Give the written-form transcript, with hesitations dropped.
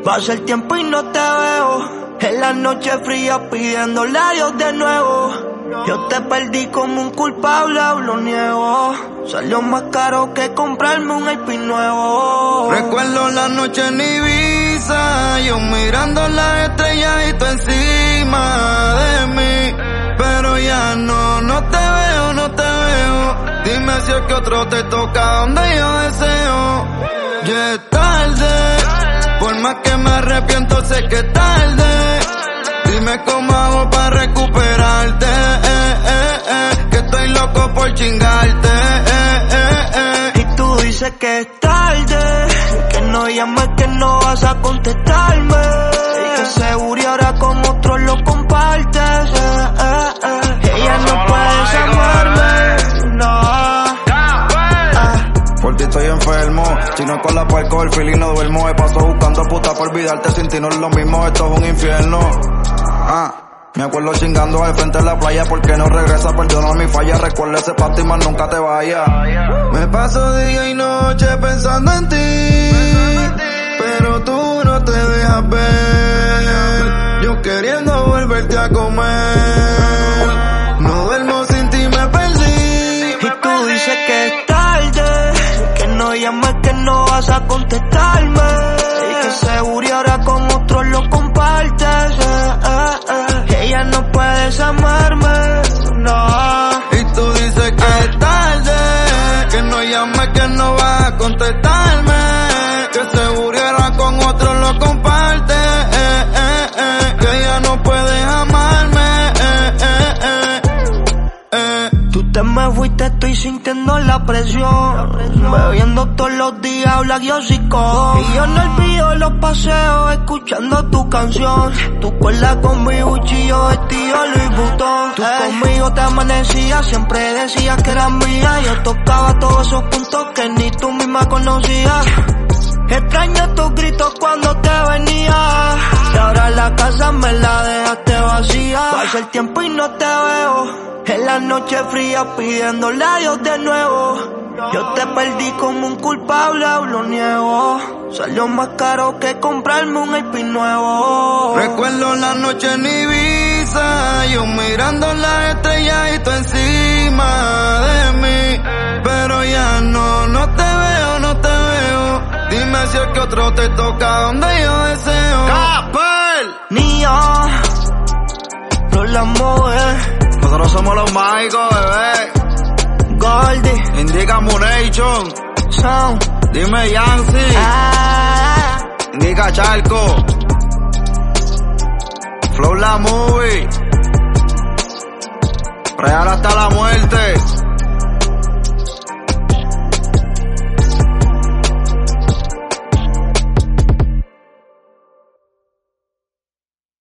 Pasa el tiempo y no te veo. En la noche fría pidiéndole a Dios de nuevo. Yo te perdí como un culpable, lo niego. Salió más caro que comprarme un IP nuevo. Recuerdo la noche en Ibiza, yo mirando las estrellas y tú encima de mí. Pero ya no te veo, no te veo. Dime si es que otro te toca donde yo deseo. Ya es tarde, por más que me arrepiento sé que es tarde. Dime cómo hago para recuperarte, que estoy loco por chingarte, Y tú dices que es tarde, que no llames, que no vas a contestarme, y que seguro ahora con otros lo compartes, Ella no puede amarme, no. Por ti estoy enfermo, chino con la alcohol, el feeling no duermo. Me paso buscando puta por olvidarte, sin ti no es lo mismo, esto es un infierno. Me acuerdo chingando al frente de la playa, porque no regresa, perdona mi falla. Recuerda ese pacto y más nunca te vayas. Me paso día y noche pensando en ti, pero tú no te dejas ver. Yo queriendo volverte a comer, no duermo sin ti, me perdí. Y tú dices que es tarde, que no llames, que no vas a contestarme, y que seguro ahora con otros lo compartes, Ella no puedes amarme, no. Y tú dices que es tarde, que no llames, que no vas a contestarme, que seguro ahora con otros lo compartes, que ya no puedes amarme, Tú te me fuiste, estoy sintiendo la presión, bebiendo todos los días Black y hocico. Y yo no olvido los paseos escuchando tu canción. Tu cuerda con mi cuchillo vestido Louis Vuitton. Tú conmigo te amanecías, siempre decías que eras mía. Yo tocaba todos esos puntos que ni tú misma conocías. Extraño tus gritos cuando te venía, y ahora la casa me la dejaste vacía. Pasa el tiempo y no te veo. En la noche fría pidiéndole a Dios de nuevo. Yo te perdí como un culpable, lo niego. Salió más caro que comprarme un IP nuevo. Recuerdo la noche en Ibiza, yo mirando las estrellas y tú encima de mí. Pero ya no te veo, no te veo. Dime si es que otro te toca donde yo deseo. ¡Capel! Niño, no la mueve. Nosotros somos los mágicos, bebé. Goldie, Indica Munation, Sound, dime Yancy, Indica Charco, Flow la movie, real hasta la muerte.